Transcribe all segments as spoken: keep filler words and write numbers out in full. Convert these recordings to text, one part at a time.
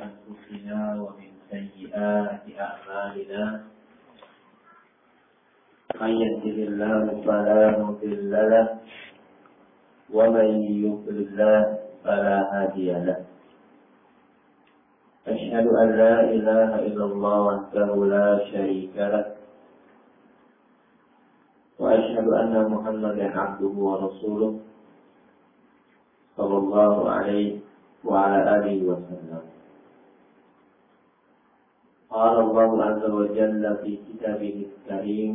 أنفسنا ومن سيئات أعمالنا من يهده الله فلا مضل له ومن يضلل فلا هادي له أشهد أن لا إله إلا الله وحده لا شريك له وأشهد أن محمدا عبده ورسوله صلى الله عليه وعلى آله وسلم. قال الله عز وجل في كتابه الكريم: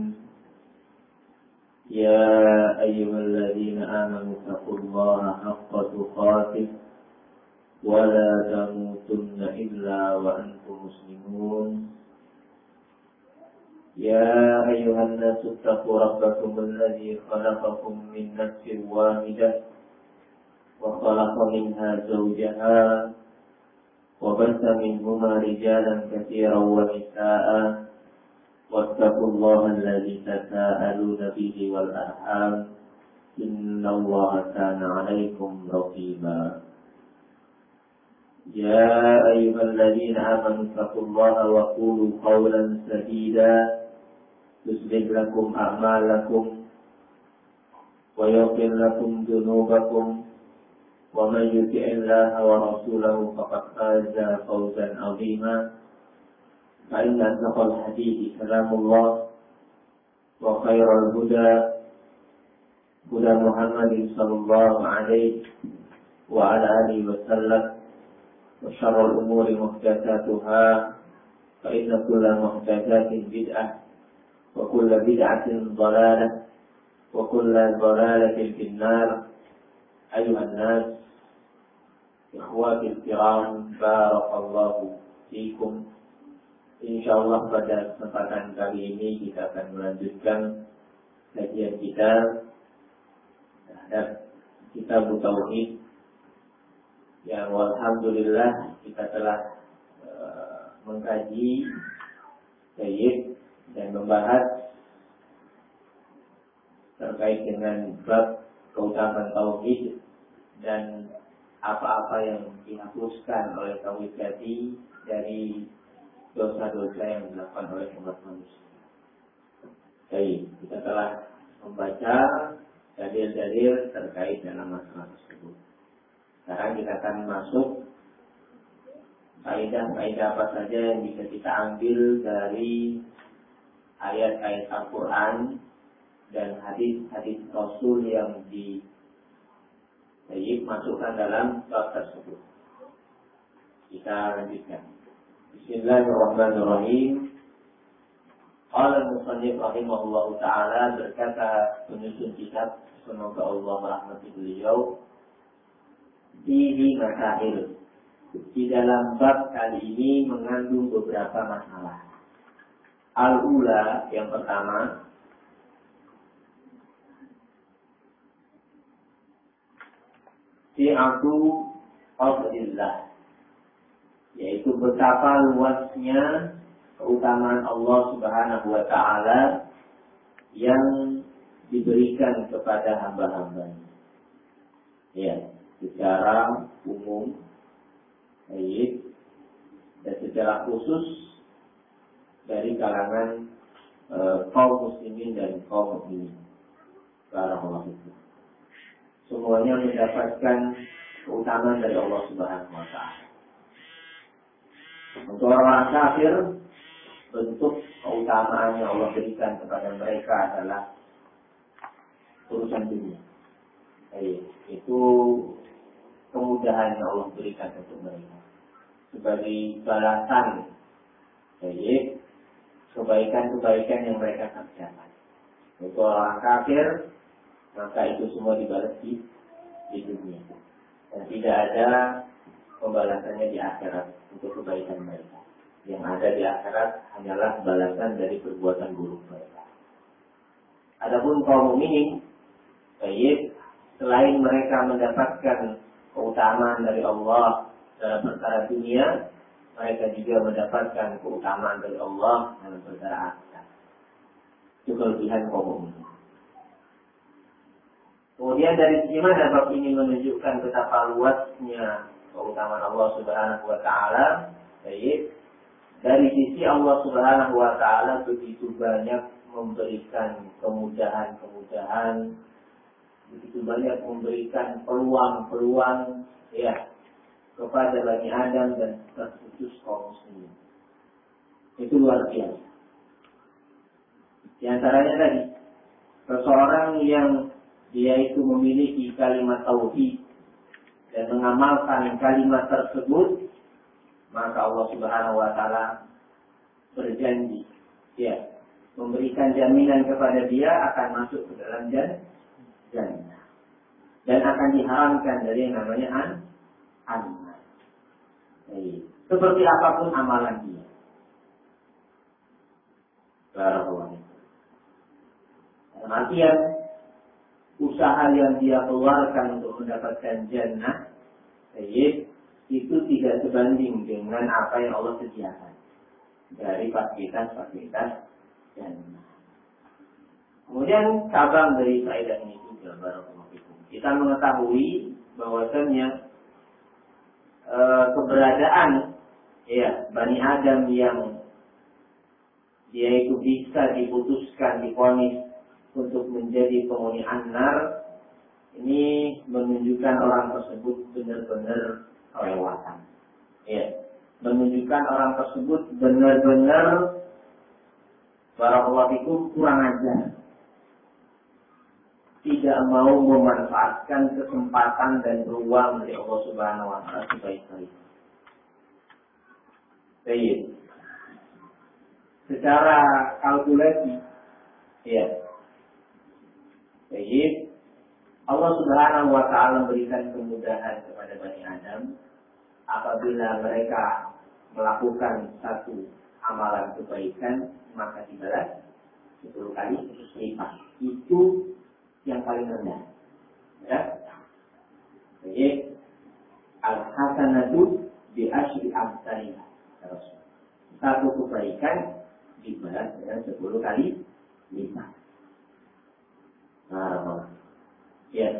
يا أيها الذين آمنوا اتقوا الله حق تقاته ولا تموتن إلا وأنتم مسلمون. يا أيها الناس اتقوا ربكم الذي خلقكم من نفس واحدة وخلق منها زوجها وبث منهما رجالا كثيرا ونساء واتقوا الله الذي تساءلون به والأرحام إن الله كان عليكم رقيبا. يا أيها الذين آمنوا اتقوا الله وقولوا قولا سديدا يصلح لكم أعمالكم ويغفر لكم ذنوبكم ومن يطع الله ورسوله فقد فاز فوزا عظيما. فإن أصدق الحديث كلام الله وخير الهدى هدى محمد صلى الله عليه وعلى آله وسلم وشر الأمور محدثاتها فإن كل محدثات بدعة وكل بدعة ضلالة وكل ضلالة في النار. أيها الناس إخواتي الكرام barakallahu fiikum. Insyaallah pada kesempatan kali ini kita akan melanjutkan kajian kita terhadap kitab Tauhid yang alhamdulillah kita telah uh, mengkaji baik dan membahas terkait dengan bab keutamaan tauhid dan apa-apa yang dihapuskan oleh tauhid tadi dari dosa-dosa yang dilakukan oleh umat manusia. Baik, kita telah membaca dalil-dalil terkait dalam masalah tersebut. Sekarang kita akan masuk kaidah-kaidah apa saja yang bisa kita ambil dari ayat-ayat Al-Quran dan hadis-hadis Rasul yang dimasukkan dalam bab tersebut. Kita lanjutkan. Bismillahirrahmanirrahim. Qala al-musannif rahimahullahu ta'ala, berkata penyusun kitab, semoga Allah merahmati beliau, Fihi masail. Di dalam bab kali ini mengandung beberapa masalah. Al-ula, yang pertama, si'atu fadlillah, yaitu betapa luasnya keutamaan Allah Subhanahu wa ta'ala yang diberikan kepada hamba-hambanya. Ya, secara umum, baik, dan secara khusus dari kalangan e, kaum muslimin dan kaum mukminin. Barakallahu fikum. Semuanya mendapatkan keutamaan dari Allah Subhanahu wa ta'ala. Untuk orang kafir, bentuk keutamaan yang Allah berikan kepada mereka adalah urusan dunia. Baik, itu kemudahan yang Allah berikan untuk mereka sebagai balasan baik kebaikan-kebaikan yang mereka kerjakan. Untuk orang kafir, maka itu semua dibalas di, di dunia dan tidak ada pembalasannya di akhirat untuk kebaikan mereka. Yang ada di akhirat hanyalah balasan dari perbuatan buruk mereka. Adapun kaum mukminin, baik, selain mereka mendapatkan keutamaan dari Allah dalam perkara dunia, mereka juga mendapatkan keutamaan dari Allah dalam perkara akhirat. Itu kelebihan kaum mukminin. Kemudian dari sisi mana bab ini menunjukkan betapa luasnya keutamaan Allah Subhanahu wa taala. Baik. Dari sisi Allah Subhanahu wa taala begitu banyak memberikan kemudahan-kemudahan, begitu banyak memberikan peluang-peluang ya kepada Bani Adam dan terkhusus kaum muslimin. Itu luar biasa. Di antaranya tadi, seseorang yang dia itu memiliki kalimat tauhid dan mengamalkan kalimat tersebut, maka Allah Subhanahu wa taala berjanji ya memberikan jaminan kepada dia akan masuk ke dalam jannah dan akan diharamkan dari yang namanya an an. Seperti apapun amalan dia. Barakallahu. Dalam artian usaha yang dia keluarkan untuk mendapatkan jannah, itu tidak sebanding dengan apa yang Allah sediakan dari fasilitas-fasilitas jannah. Kemudian cabang dari faedah ini juga, barakallahu fikum, kita mengetahui bahwasannya e, keberadaan ya Bani Adam yang dia itu bisa diputuskan, divonis untuk menjadi penghuni an-nar, ini menunjukkan orang tersebut benar-benar kelewatan. Ya, menunjukkan orang tersebut benar-benar barakallahu fikum kurang ajar. Tidak mau memanfaatkan kesempatan dan ruang dari Allah Subhanahu wa taala sebaik-baiknya. Baik. Secara kalkulasi ya. Baik. Allah Subhanahu wa taala memberikan kemudahan kepada Bani Adam apabila mereka melakukan satu amalan kebaikan maka dibalas sepuluh kali lipat. Itu yang paling rendah. Ya. Baik. Al-hasanatu bi asyri amsalha. Satu kebaikan dibalas dengan sepuluh kali lipat. Nah, ya.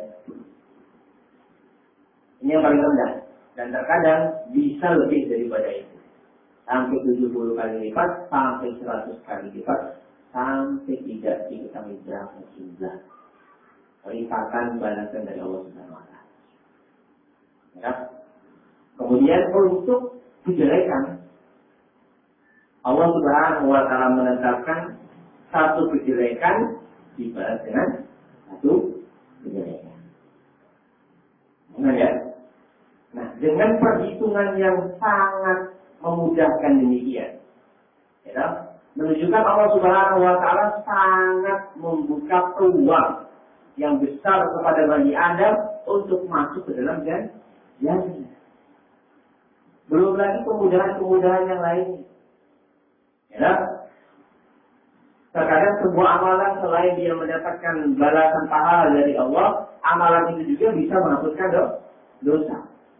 Ini yang paling rendah. Dan terkadang bisa lebih daripada itu. Sampai tujuh puluh kali lipat, sampai seratus kali lipat, sampai tidak diketahui berapa jumlah lipatan balasan dari Allah Subhanahu wa taala. Ya. Kemudian untuk kejelekan, Allah Subhanahu wa taala menetapkan satu kejelekan dibalas dengan satu kejelekan. Nah, ya. Nah, dengan perhitungan yang sangat memudahkan demikian, ya, menunjukkan Allah Subhanahu wa taala sangat membuka peluang yang besar kepada Bani Adam untuk masuk ke dalam jannah. Belum lagi kemudahan-kemudahan yang lain. Ya. Terkadang sebuah amalan selain dia mendapatkan balasan pahala dari Allah, amalan itu juga bisa menghapuskan dosa.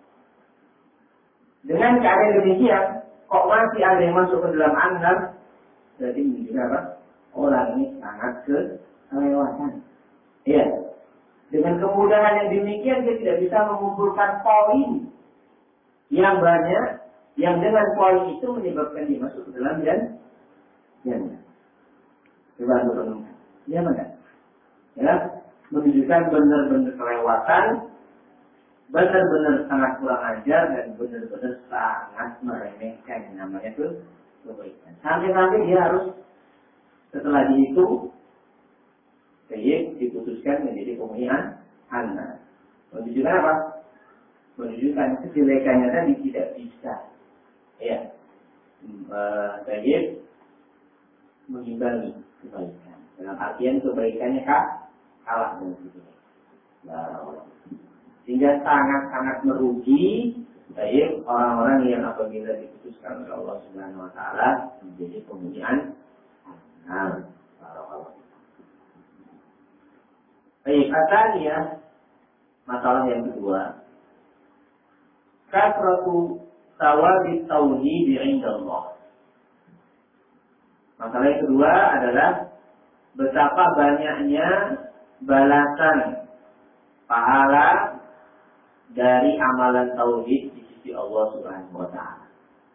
Dengan keadaan demikian, kok masih ada yang masuk ke dalam an-nar, berarti menunjukkan apa? Orang ini sangat kelewatan. Ya, dengan kemudahan yang demikian dia tidak bisa mengumpulkan poin yang banyak, yang dengan poin itu menyebabkan dia masuk ke dalam jannah. Coba untuk renungkan. Ya benar. Ya, menunjukkan benar-benar kelewatan, benar-benar sangat kurang ajar dan benar-benar sangat meremehkan yang namanya itu kebaikan. Sampai-sampai dia harus setelah dihitung baik diputuskan menjadi penghuni an-nar. Menunjukkan apa? Menunjukkan kejelekannya tadi tidak bisa. Ya, baik mengimbangi kebaikan. Dalam artian kebaikannya kah? Kalah dengan kebaikan. Nah, sehingga sangat-sangat merugi baik orang-orang yang apabila diputuskan oleh Allah Subhanahu wa taala menjadi penghuni an-nar. Baik, asalnya masalah yang kedua, kasratu thawabi tauhid 'inda Allah. Masalah yang kedua adalah betapa banyaknya balasan pahala dari amalan tauhid di sisi Allah Subhanahu wa taala.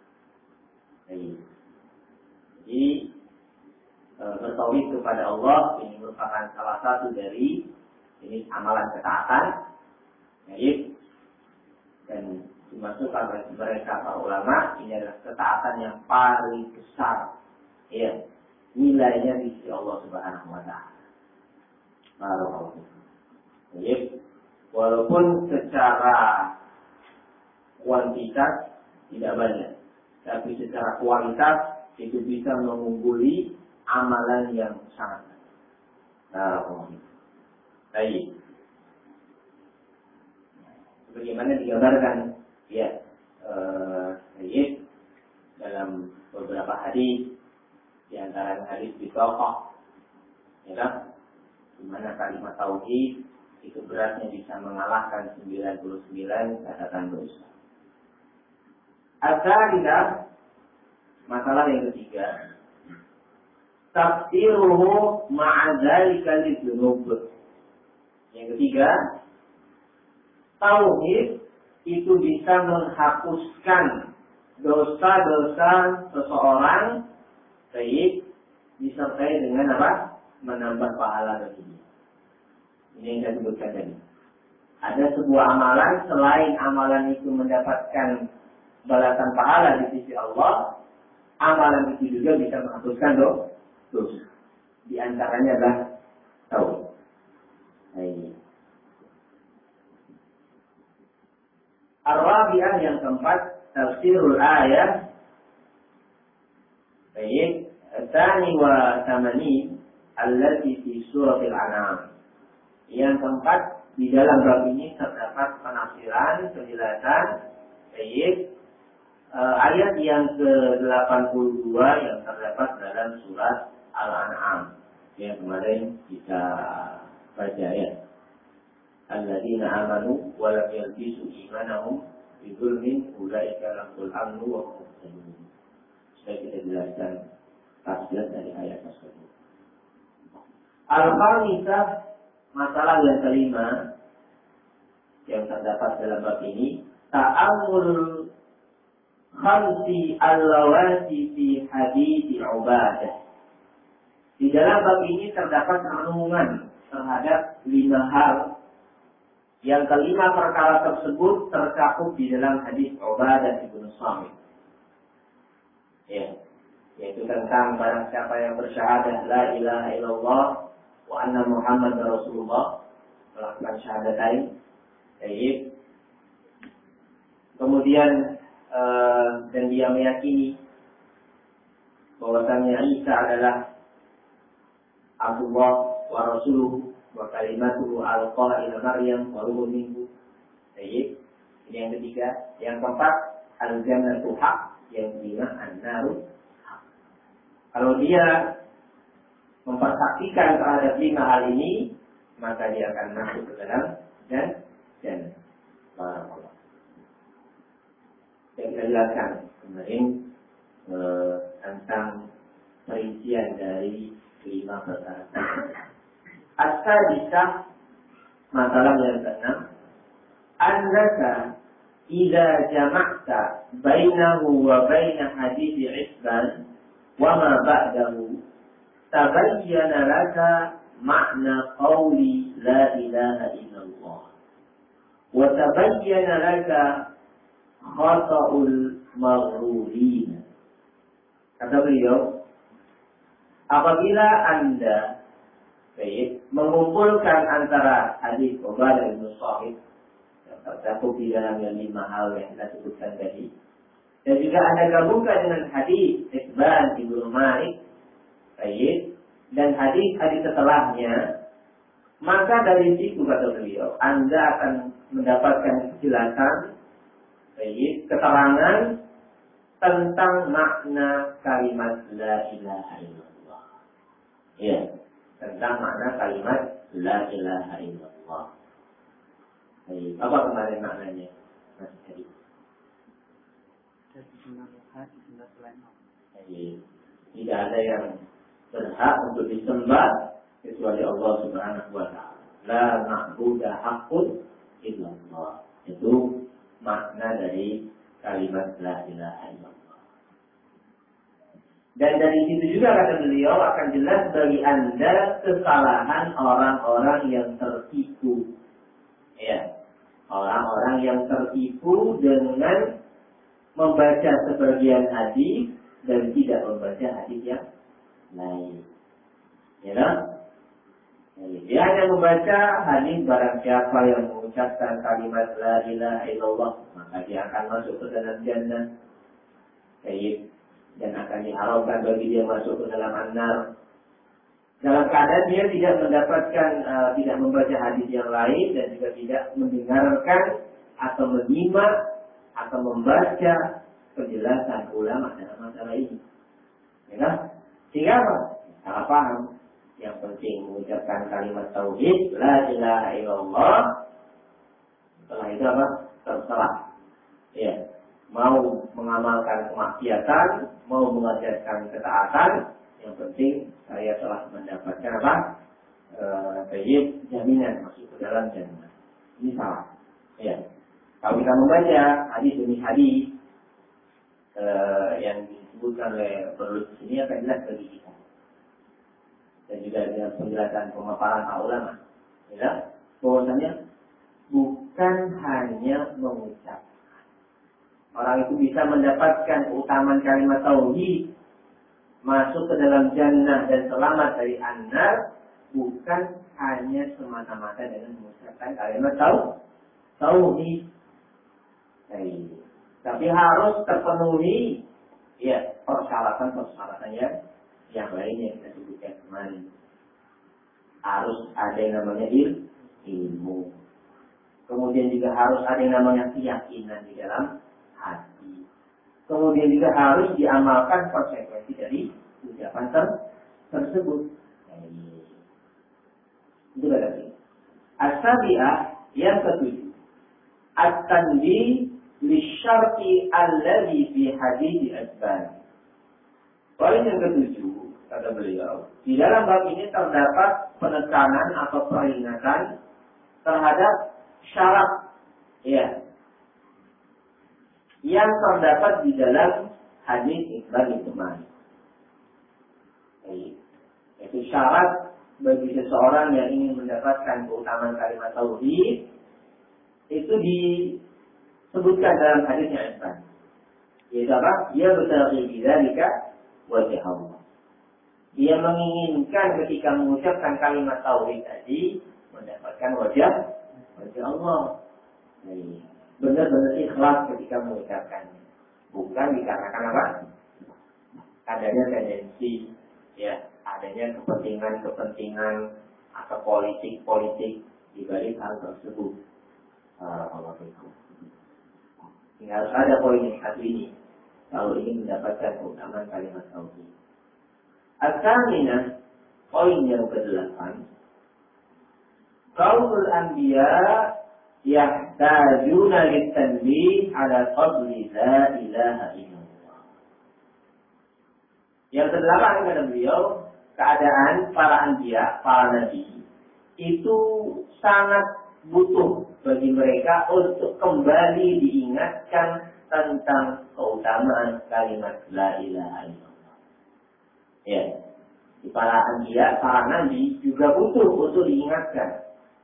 Jadi e, bertauhid kepada Allah ini merupakan salah satu dari ini amalan ketaatan, baik, dan dimasukkan oleh mereka para ulama ini adalah ketaatan yang paling besar, ya, nilainya di sisi Allah Subhanahu wa taala. Baik, walaupun secara kuantitas tidak banyak, tapi secara kualitas itu bisa mengungguli amalan yang sangat banyak. Baik. Bagaimana digambarkan ya eh, dalam beberapa hadis, di antara hadis di Tauhid, ya, di mana kalimat tauhid itu beratnya bisa mengalahkan sembilan puluh sembilan catatan dosa. Adzalika, masalah yang ketiga, tafsiruhu ma'adzalika lidzunub. Yang ketiga, tauhid itu bisa menghapuskan dosa-dosa seseorang, baik disertai dengan apa? Menambah pahala baginya. Ini yang saya sebutkan tadi. Ada sebuah amalan, selain amalan itu mendapatkan balasan pahala di sisi Allah, amalan itu juga bisa menghapuskan dosa. Di antaranya adalah tauhid. Baik. Ar-Rabi'ah yang keempat, tafsirul ayat. Baik, tsani wa tsamani allati fi suratil An'am. Yang keempat, di dalam bab ini terdapat penafsiran, penjelasan, baik, uh, ayat yang ke delapan puluh dua yang terdapat dalam surat Al-An'am yang kemarin kita baca ya. Alladzina amanu wa lam yalbisu imanahum bidzulmin ulaika lahumul amnu wa hum muhtadun. Sudah kita jelaskan tafsir dari ayat tersebut. Al-Khamisah, masalah yang kelima yang terdapat dalam bab ini, ta'ammul khamsi al-lawati fi hadits Ubadah. Di dalam bab ini terdapat renungan terhadap lima hal. Yang kelima perkara tersebut tercakup di dalam hadis Ubadah bin Samit. Ya, yaitu tentang barang siapa yang bersyahadat la ilaha illallah wa anna Muhammad Rasulullah, melakukan syahadatain. Baik. Kemudian uh, dan dia meyakini bahwasanya Isa adalah Abdullah wa Rasuluhu wa kalimatuhu alqaha ila Maryam wa ruhun minhu. Baik. Ini yang ketiga. Yang keempat, al-jannatu haq, yang kelima an-naru haq. Kalau dia mempersaksikan terhadap lima hal ini, maka dia akan masuk ke dalam dan dan barakallah. Yang kita jelaskan kemarin eh, tentang perincian dari lima perkara. As-sadisah, masalah yang keenam, annaka idza jama'ta bainahu wa baina hadits Isban wa ma ba'dahu tabayyana laka ma'na qawli la ilaha illallah wa tabayyana laka khata'ul maghrurin. Kata beliau, apabila Anda baik mengumpulkan antara hadis Ubadah bin Samit yang tercakup di dalamnya lima hal yang kita sebutkan tadi, dan juga Anda gabungkan dengan hadis Isban bin Malik, baik, dan hadis-hadis setelahnya, maka dari situ kata beliau Anda akan mendapatkan kejelasan, baik, keterangan tentang makna kalimat la ilaha illallah. Ya, tentang makna kalimat la ilaha illallah. Baik, apa kemarin maknanya? Mas Hadi. Tidak ada yang berhak untuk disembah kecuali Allah Subhanahu wa taala. La ma'budu haqqun illallah. Itu makna dari kalimat la ilaha illallah. Dan dari situ juga kata beliau akan jelas bagi Anda kesalahan orang-orang yang tertipu. Ya, orang-orang yang tertipu dengan membaca sebagian hadis dan tidak membaca hadis yang lain. Ya, kan? Dia hanya membaca hadis barang siapa yang mengucapkan kalimat la ilaha illallah maka dia akan masuk ke dalam jannah. Baik. Dan akan diharamkan bagi dia masuk ke dalam an-nar. Dalam keadaan dia tidak mendapatkan, uh, tidak membaca hadis yang lain dan juga tidak mendengarkan atau menyimak atau membaca penjelasan ulama dalam masalah ini. Ya kan? Sehingga apa? Salah paham. Yang penting mengucapkan kalimat tauhid, la ilaha illallah. Setelah itu apa? Terserah. Ya. Mau mengamalkan kemaksiatan, mau mengajarkan ketaatan, yang penting saya telah mendapatkan apa? Tayyib, jaminan masuk ke dalam jannah. Ini salah. Ya. Kalau kita membaca hadis demi hadis uh, yang disebutkan oleh Berlut ini akan jelas bagi kita. Dan juga dengan penjelasan pemaparan para ulama, ya, bahwasanya bukan hanya mengucap. Orang itu bisa mendapatkan keutamaan kalimat tauhid, masuk ke dalam jannah dan selamat dari an-nar, bukan hanya semata-mata dengan mengucapkan kalimat tauhid. Tapi harus terpenuhi ya persyaratan-persyaratannya yang lainnya kita sebutkan kemarin. Harus ada yang namanya ilmu. Kemudian juga harus ada yang namanya keyakinan di dalam hati. Kemudian juga harus diamalkan konsekuensi dari ucapan ter tersebut. Itu berarti. As-sabi'ah yang ketujuh. At-tanbih lisyarti alladhi fi hadits asban. Poin yang ketujuh, kata beliau, di dalam bab ini terdapat penekanan atau peringatan terhadap syarat, ya, yang terdapat di dalam hadis Iqbal itu Malik. Itu syarat bagi seseorang yang ingin mendapatkan keutamaan kalimat tauhid itu disebutkan dalam hadisnya Iqbal. Yaitu apa? Dia bertauhid bidzalika wajah Allah. Dia menginginkan ketika mengucapkan kalimat tauhid tadi mendapatkan wajah wajah Allah. Benar-benar ikhlas ketika mengucapkannya. Bukan dikarenakan apa? Adanya tendensi, ya, adanya kepentingan-kepentingan atau politik-politik di balik hal tersebut. Allah itu. Harus ada poin yang satu ini. Kalau ingin mendapatkan keutamaan kalimat tauhid. As-saminah, poin yang kedelapan. Qaulul anbiya yahtajuna litanbih ala fadli la ilaha illallah. Yang kedelapan kata beliau, keadaan para anbiya, para nabi itu sangat butuh bagi mereka untuk kembali diingatkan tentang keutamaan kalimat la ilaha illallah. Ya, di para anbiya, para nabi juga butuh untuk diingatkan.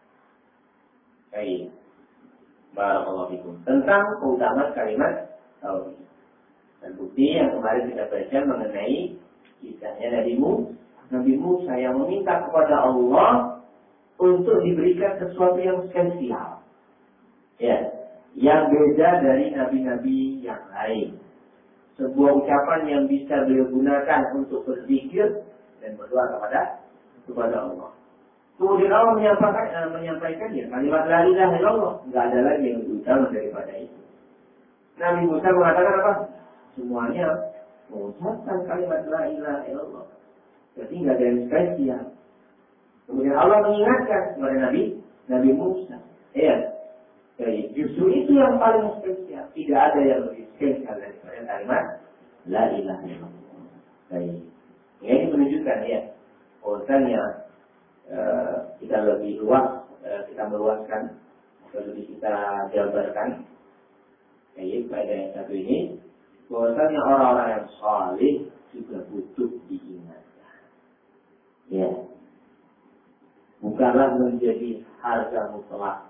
Baik, barakallahu fikum, tentang keutamaan kalimat tauhid. Dan bukti yang kemarin kita baca mengenai kisahnya Nabi Musa. Nabi Musa yang meminta kepada Allah untuk diberikan sesuatu yang spesial. Ya, yang beda dari nabi-nabi yang lain. Sebuah ucapan yang bisa beliau gunakan untuk berzikir dan berdoa kepada kepada Allah. Kemudian Allah menyampaikan, eh, menyampaikan ya kalimat la ilaha illallah. Tidak ada lagi yang lebih utama daripada itu. Nabi Musa mengatakan apa? Semuanya mengucapkan kalimat la ilaha illallah. Jadi tidak ada yang spesial. Kemudian Allah mengingatkan kepada Nabi Nabi Musa. Ya. Jadi justru itu yang paling spesial. Tidak ada yang lebih spesial daripada kalimat la ilaha illallah. Baik. Ini menunjukkan ya, bahwasanya uh, kita lebih luas, uh, kita meluaskan, atau lebih kita jabarkan Jadi pada yang satu ini, bahwasanya orang-orang yang saleh juga butuh diingatkan. Ya, bukanlah menjadi harga mutlak.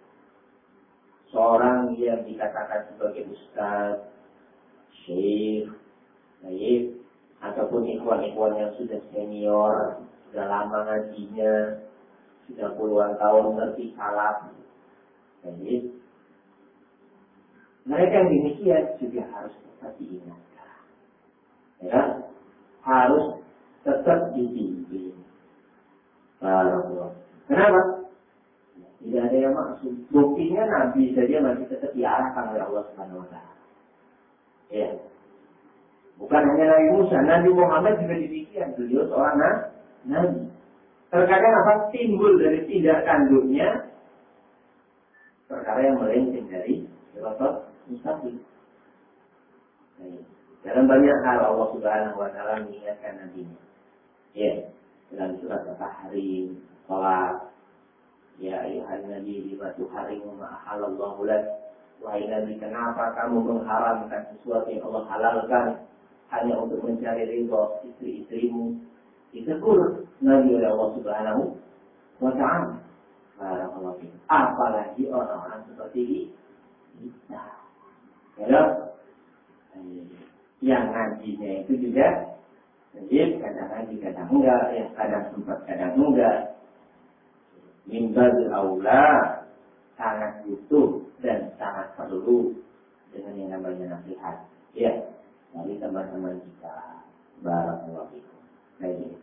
Seorang yang dikatakan sebagai ustaz, syekh, baik, ataupun ikhwan-ikhwan yang sudah senior, sudah lama ngajinya, sudah puluhan tahun ngerti salaf, baik, mereka yang demikian juga harus tetap diingatkan, ya, harus tetap dibimbing. Kenapa? Tidak ada yang maksud. Buktinya Nabi saja masih tetap diarahkan oleh Allah Subhanahu Wa Taala. Ya, bukan hanya Nabi Musa, Nabi Muhammad juga demikian. Beliau seorang nabi. Terkadang apa timbul dari tidak tanduknya perkara yang melenceng dari siratal mustaqim. Dalam banyak hal Allah Subhanahu Wa Taala mengingatkan nabinya. Ya, dalam surat At-Tahrim, salat. Ya ayuhan nabi lima tuharimu ma ahallallahu lak. Wahai nabi, kenapa kamu mengharamkan sesuatu yang Allah halalkan hanya untuk mencari ridha istri-istrimu? Ditegur nabi oleh Allah Subhanahu wa Ta'ala. Barakallahu fiik. Apalagi orang-orang seperti kita. Ya, yang ngajinya itu juga jadi kadang ngaji, kadang enggak, ya kadang sempat, kadang enggak. Mimbabil aula sangat butuh dan sangat perlu dengan yang namanya nasihat, ya, dari teman-teman kita. Barakallahu fiikum. Baik.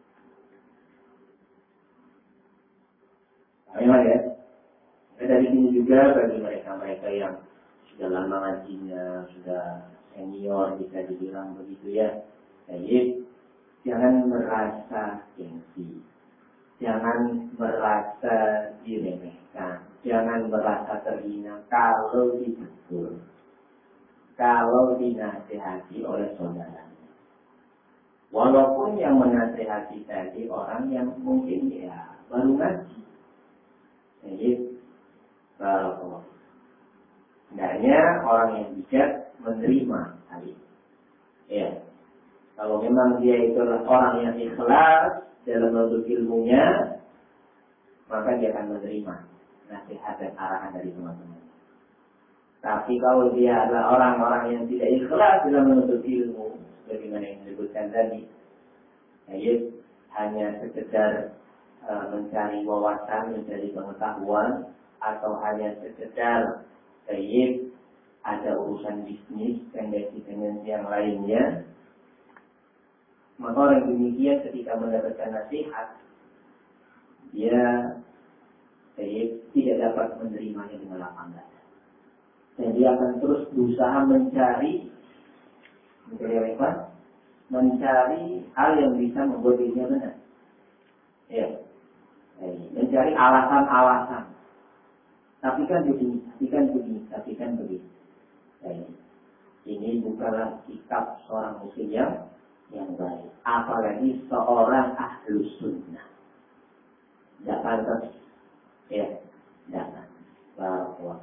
Memang ya. Dari sini juga bagi mereka-mereka yang sudah lama ngajinya, sudah senior bisa dibilang begitu ya. Baik. Jangan merasa gengsi. Jangan merasa diremehkan, jangan merasa terhina kalau ditegur, kalau dinasihati oleh saudara. Walaupun yang menasihati tadi orang yang mungkin ya baru ngaji. Jadi, kalau hendaknya orang yang bijak menerima hal ini. Ya, kalau memang dia itu orang yang ikhlas dalam menuntut ilmunya, maka dia akan menerima nasihat dan arahan dari teman-teman. Tapi kalau dia adalah orang-orang yang tidak ikhlas dalam menuntut ilmu, sebagaimana yang disebutkan tadi, yaitu hanya sekedar uh, mencari wawasan, mencari pengetahuan, atau hanya sekedar yaitu ada urusan bisnis dan dengan yang lainnya, maka orang demikian ketika mendapatkan nasihat, dia eh, tidak dapat menerimanya dengan lapang dada. Dan dia akan terus berusaha mencari, mencari apa? Mencari hal yang bisa membuat dirinya benar. Ya, eh, mencari alasan-alasan. Tapi kan begini, tapi kan begini, tapi kan begini. Eh, ini bukanlah sikap seorang muslim yang yang baik, apalagi seorang ahlus sunnah. Tidak pantas, ya, jangan. Barakallahu.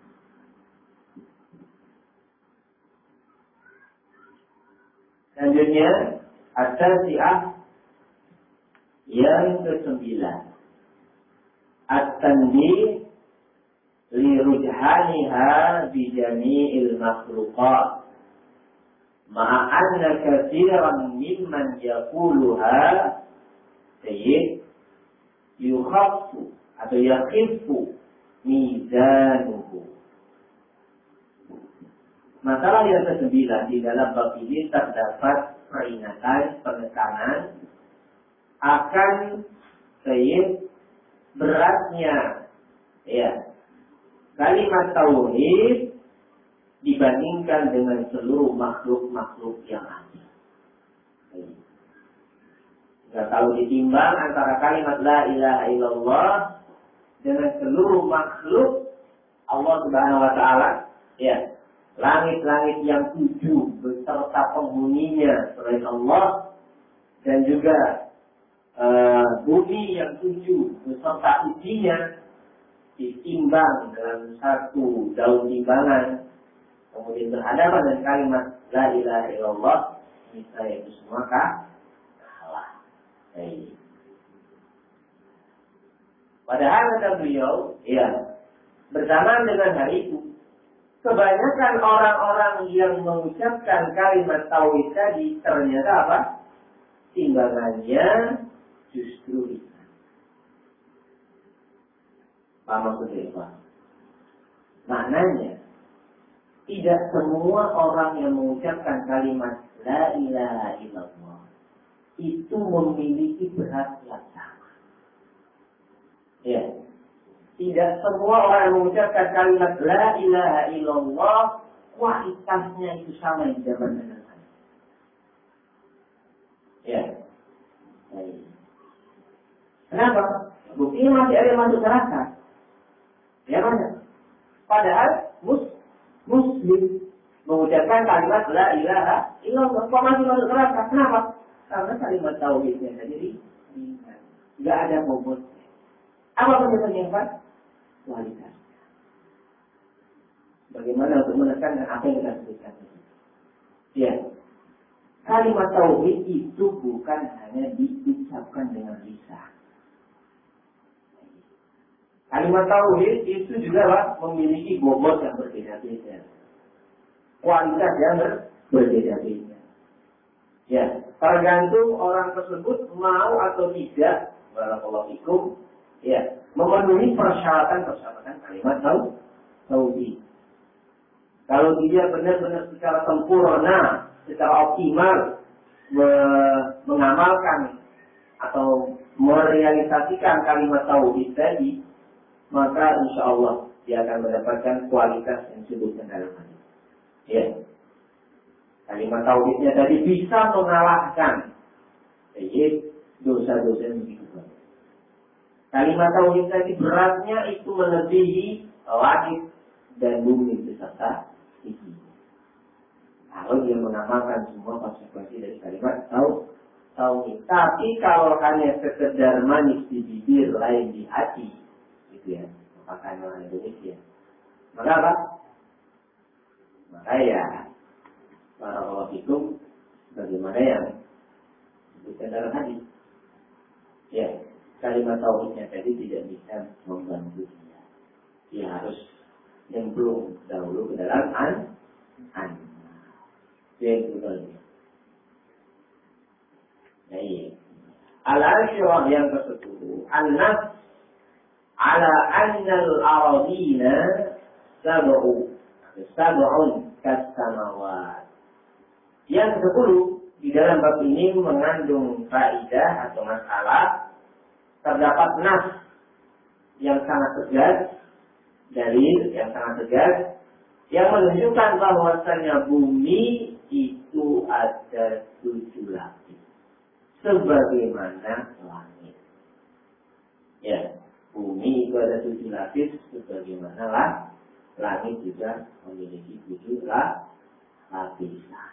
Selanjutnya, at-tasi'ah yang kesembilan, at-tanbih li rujhaniha bi jami'il makhluqat. Ma'anna katsiran mimman yaquluha sayyid yukhaffu atau yakhiffu mizanuhu. Masalah yang kesembilan di dalam bab ini terdapat peringatan, penekanan akan sayyid beratnya ya kalimat tauhid dibandingkan dengan seluruh makhluk-makhluk yang ada. Nah, kalau ditimbang antara kalimat la ilaha illallah dengan seluruh makhluk Allah Subhanahu wa Ta'ala, ya, langit-langit yang tujuh beserta penghuninya selain Allah, dan juga uh, bumi yang tujuh beserta isinya, ditimbang dalam satu daun timbangan, kemudian berhadapan dengan kalimat la ilaha illallah, niscaya itu semua kalah. Hey. Padahal kata beliau, ya, bersamaan dengan hari itu, kebanyakan orang-orang yang mengucapkan kalimat tauhid tadi ternyata apa? Timbangannya justru itu. Apa maksudnya Pak? Maknanya, tidak semua orang yang mengucapkan kalimat la ilaha illallah itu memiliki berat yang sama. Ya, tidak semua orang yang mengucapkan kalimat la ilaha illallah kualitasnya itu sama di zaman dengan saya. Ya, baik. Kenapa? Buktinya masih ada yang masuk neraka. Ya mana? Padahal mus muslim mengucapkan kalimat la ilaha illallah kok masih masuk neraka? Kenapa? Karena kalimat tauhidnya jadi nggak ada bobot. Apa penjelasannya Pak? Kualitas. Bagaimana untuk menekankan apa yang kita sebutkan ini? Ya, kalimat tauhid itu bukan hanya diucapkan dengan lisan. Kalimat tauhid itu juga Pak, memiliki bobot yang berbeda-beda, kualitas yang berbeda-beda. Ya, tergantung orang tersebut mau atau tidak, barakallahu fikum, ya, memenuhi persyaratan-persyaratan kalimat tauhid. Kalau dia benar-benar secara sempurna, secara optimal me- mengamalkan atau merealisasikan kalimat tauhid tadi, maka insya Allah dia akan mendapatkan kualitas yang disebutkan dalam hadis. Ya, kalimat tauhidnya tadi bisa mengalahkan jadi dosa-dosa yang begitu banyak. Kalimat tauhid tadi beratnya itu melebihi langit dan bumi beserta isinya. Kalau dia mengamalkan semua konsekuensi dari kalimat tauhid. Tapi kalau hanya sekedar manis di bibir, lain di hati, gitu ya, maka orang Indonesia. Maka apa? Maka ya, barakallahu fikum, bagaimana yang disebutkan dalam hadis. Ya. Kalimat tauhidnya tadi tidak bisa membantu dia. Dia harus nyemplung dahulu ke dalam an, an. Itu saja. Ya, iya. Al-Asyirah yang kesepuluh, an-nafs ala anna al-aradina sab'u sab'un kas-samawat. Yang kesepuluh di dalam bab ini mengandung faedah atau masalah. Terdapat nas yang sangat tegas, dalil yang sangat tegas, yang menunjukkan bahwasannya bumi itu ada tujuh lapis, sebagaimana langit. Ya, bumi itu ada tujuh lapis, sebagaimana lah, langit juga memiliki tujuh lapisan.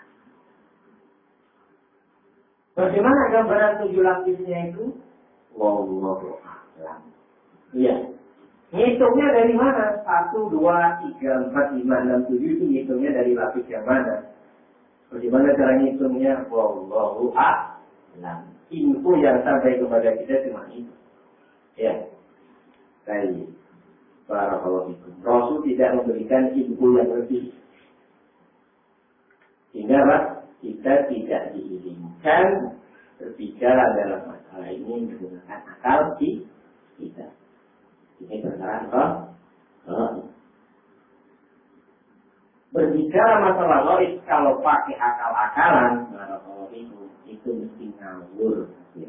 Bagaimana gambaran tujuh lapisnya itu? Wallahu a'lam. Iya. Ngitungnya dari mana? Satu, dua, tiga, empat, lima, enam, tujuh itu ngitungnya dari lapis yang mana? Bagaimana cara ngitungnya? Wallahu a'lam. Info yang sampai kepada kita cuma itu. Ya. Baik. Barakallahu fikum. Rasul tidak memberikan info yang lebih. Sehingga Pak, kita tidak diizinkan berbicara dalam masalah ini menggunakan akal kita. Ini perkara gaib. Berbicara masalah gaib kalau pakai akal-akalan, kalau itu itu mesti ngawur.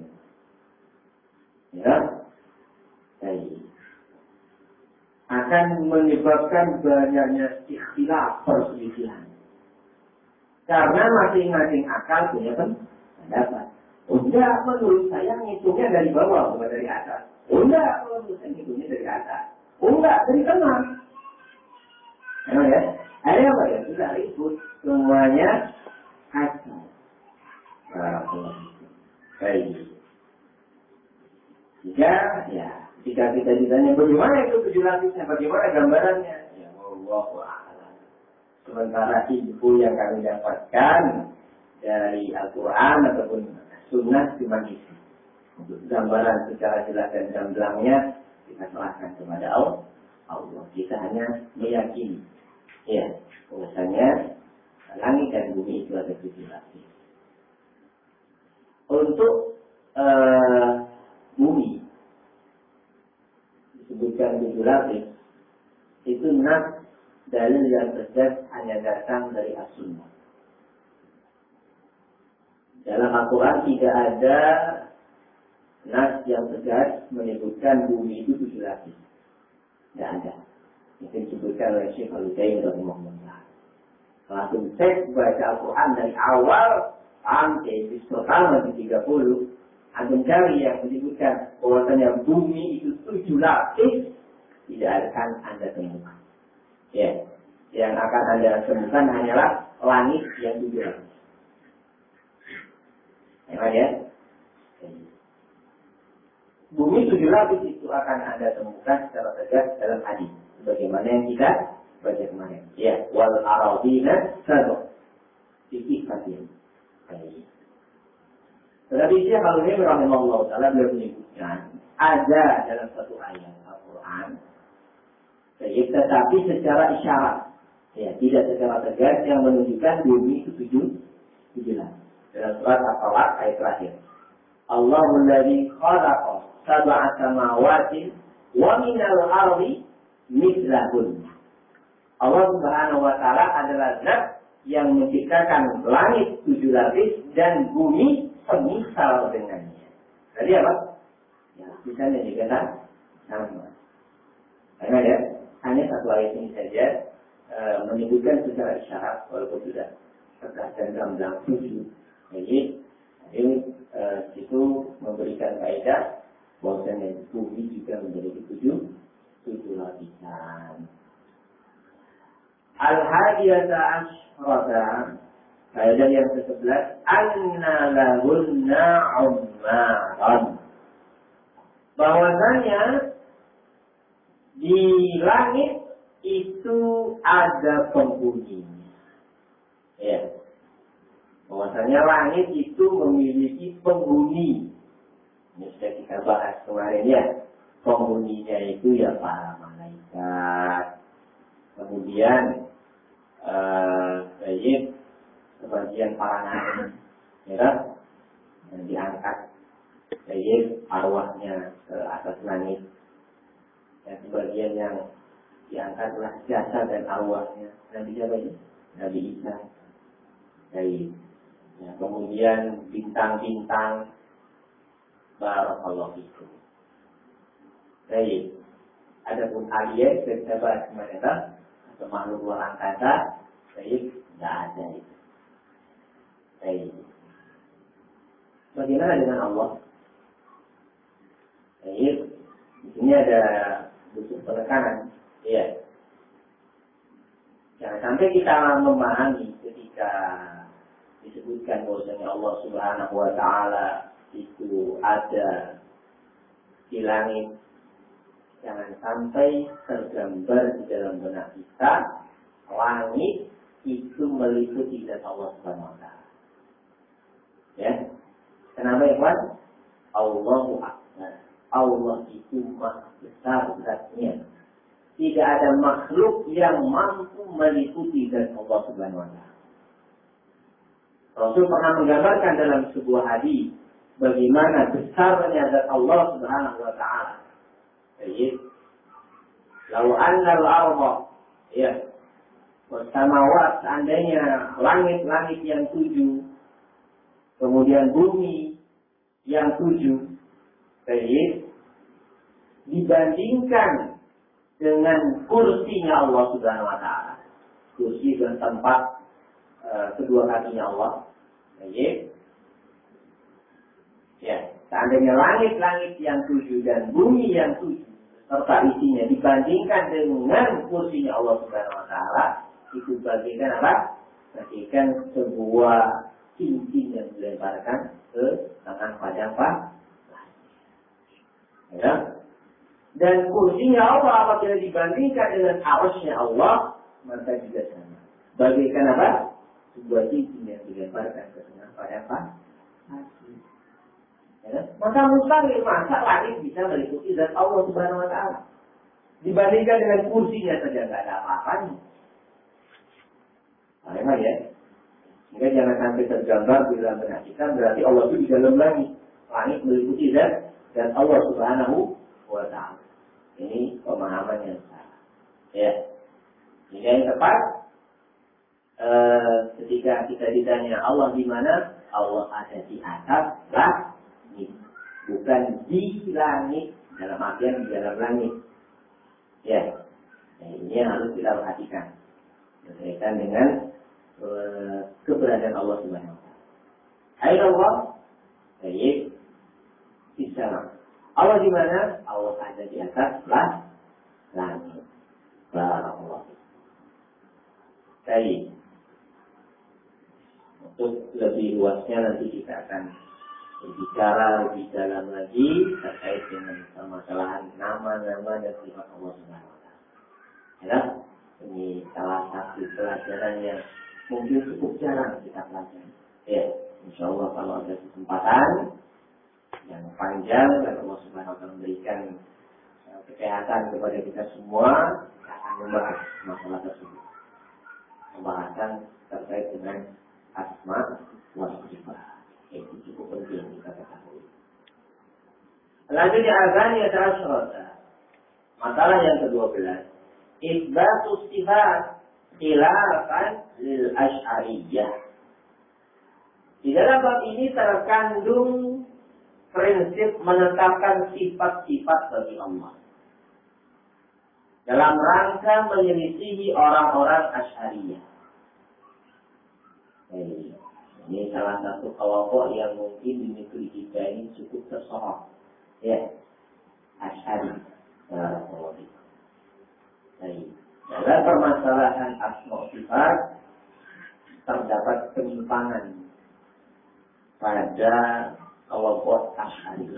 Ya, baik. Akan menyebabkan banyaknya ikhtilaf perselisihan. Karena masing-masing akal punya pendapat. Oh enggak, menurut saya ngitungnya dari bawah, bukan dari atas. Oh enggak, menurut saya ngitungnya dari atas. Oh enggak, dari tengah. Emang ya? Ada apa ya? Tidak ribut. Semuanya akal. Baik. Jika, ya, jika kita ditanya bagaimana itu tujuh lapisnya, bagaimana gambarannya? Ya Allah, Sementara info yang kami dapatkan dari Al-Quran ataupun Sunnah cuma isi. Untuk gambaran secara jelas dan gamblangnya kita serahkan kepada Allah. Allah. Kita hanya meyakini, ya, bahwasanya langit dan bumi itu ada tujuh lapis. Untuk uh, bumi disebutkan tujuh lapis, itu nas dalil yang tegas hanya datang dari As-Sunnah. Dalam Al-Quran tidak ada nas yang tegas menyebutkan bumi itu tujuh lapis. Tidak ada. Itu disebutkan oleh Syekh Al-Utsaimin rahimahullah. Langsung cek baca Al-Quran dari awal sampai bis pertama di tiga puluh. Antum cari yang menyebutkan bahwasanya bumi itu tujuh lapis, tidak akan Anda temukan. Ya, yang akan Anda temukan hanyalah langit yang tujuh lapis. Memang ya. Bumi tujuh lapis itu akan Anda temukan secara tegas dalam hadis. Bagaimana yang kita baca kemarin. Ya, wal aradina sab'a. Titik fatin. Tetapi Syekh Al-Utsaimin rahimahullah taala beliau menyebutkan ada dalam satu ayat Al-Quran. Tetapi secara isyarat. Ya, tidak secara tegas yang menunjukkan bumi itu tujuh tujuh lapis. Dalam surat Al-Falaq ayat terakhir. Allahul ladzi khalaqa sab'a samawati wa minal ardi mithlahun. Allah Subhanahu wa taala adalah zat yang menciptakan langit tujuh lapis dan bumi semisal dengannya. Jadi apa? Ya, misalnya dikatakan sama. Karena ya, hanya satu ayat ini saja e, menyebutkan secara isyarat walaupun sudah tegas dan gamblang tujuh. Jadi ini e, itu memberikan faedah bahwasanya bumi juga menjadi tujuh tujuh lapisan. Al-hadiyata asyrata, faedah yang kesebelas, anna lahunna ummaran. Bahwasanya di langit itu ada penghuni. Ya. Bahwasanya langit itu memiliki penghuni. Ini sudah kita bahas kemarin ya. Penghuninya itu ya para malaikat. Kemudian uh, baik sebagian para nabi, ya kan? Yang diangkat baik arwahnya ke atas langit. Dan sebagian yang diangkatlah jasad dan arwahnya. Nabi siapa ini? Nabi Isa. Baik. Ya, kemudian bintang-bintang. Barakallahu fikum. Baik. Adapun alien kita bahas kemarin atau makhluk luar angkasa, baik, tidak ada itu. Baik. Bagaimana dengan Allah? Baik. Di sini ada butuh penekanan. Iya. Jangan sampai kita memahami ketika disebutkan bahwasanya Allah Subhanahu wa taala itu ada di langit, jangan sampai tergambar di dalam benak kita langit itu meliputi zat Allah Subhanahu wa taala. Ya. Kenapa ya, Pak? Allahu Akbar. Allah itu maha besar zatnya. Tidak ada makhluk yang mampu meliputi zat Allah Subhanahu wa taala. Rasul pernah menggambarkan dalam sebuah hadis bagaimana besarnya zat Allah Subhanahu wa taala. Jadi, lalu annal arda, ya, samawat, seandainya langit-langit yang tujuh, kemudian bumi yang tujuh, jadi dibandingkan dengan kursinya Allah Subhanahu wa taala. Kursi dan tempat uh, kedua kakinya Allah. Jadi, ya, seandainya langit-langit yang tujuh dan bumi yang tujuh serta isinya dibandingkan dengan kursinya Allah Subhanahu wa taala, itu bagikan apa? Bagikan sebuah cincin yang dilemparkan ke tangan padang Pak. Ya. Dan kursinya Allah apabila dibandingkan dengan arasnya Allah, maka juga sama. Bagaikan apa? Sebuah cincin yang dilemparkan ke tengah pada apa? Hati. Ya, maka mustahil masa langit bisa meliputi zat Allah Subhanahu Wa Taala. Dibandingkan dengan kursinya saja nggak ada apa-apanya. Nah, ya. Sehingga jangan sampai tergambar bila benak kita berarti Allah itu di dalam langit. Langit meliputi zat dan Allah Subhanahu Wa Taala. Ini pemahaman yang salah. Ya. Sehingga yang tepat eh, ketika kita ditanya Allah di mana, Allah ada di atas langit, bukan di langit dalam artian di dalam langit. Ya, nah, ini yang harus kita perhatikan berkaitan dengan uh, keberadaan Allah Subhanahu Wa Taala. Hai Allah, baik, bisa. Allah di mana? Allah ada di atas lah, langit. Barakallah. Baik. Untuk lebih luasnya nanti kita akan berbicara lebih dalam lagi terkait dengan permasalahan nama-nama dan sifat Allah Subhanahu Wa Taala. Ya, ini salah satu pelajaran yang mungkin cukup jarang kita pelajari. Ya, insya Allah kalau ada kesempatan yang panjang dan Allah Subhanahu Wa Taala memberikan kesehatan kepada kita semua, kita akan membahas masalah tersebut. Pembahasan terkait dengan asma wa sifat. Itu cukup penting kita ketahui. Lanjutnya azaniyah asyarata. Masalah yang kedua belas. Isbatu sifat khilafan lil asy'ariyah. Di dalam bab ini terkandung prinsip menetapkan sifat-sifat bagi Allah. Dalam rangka menyelisihi orang-orang Asy'ariyah. Hey. Ini salah satu kelompok yang mungkin di negeri kita ini cukup tersorot. Ya, Asy'ari. Baik. Dalam permasalahan asma sifat terdapat penyimpangan pada kelompok Asy'ari.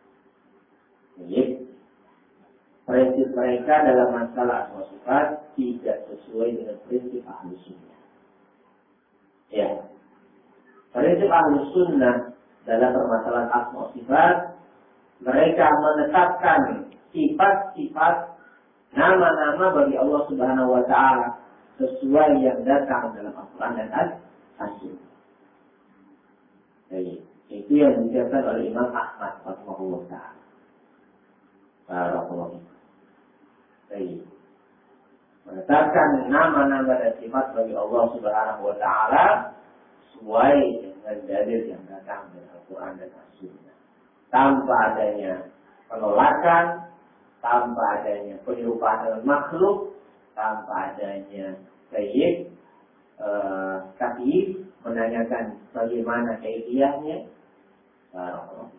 Baik. Prinsip mereka dalam masalah asma sifat tidak sesuai dengan prinsip Ahlus Sunnah. Ya. Prinsip Ahlus Sunnah dalam permasalahan asma sifat, mereka menetapkan sifat-sifat nama-nama bagi Allah Subhanahu Wa Taala sesuai yang datang dalam Al-Quran dan As-Sunnah. Jadi itu yang diucapkan oleh Imam Ahmad rahimahullah taala. Barakallahu. Jadi menetapkan nama-nama dan sifat bagi Allah Subhanahu Wa Taala sesuai dengan dalil yang datang dari Al-Quran dan As-Sunnah, tanpa adanya penolakan, tanpa adanya penyerupaan dengan makhluk, tanpa adanya kayyif, uh, kayyif menanyakan bagaimana kaifiyahnya. Barakallahu.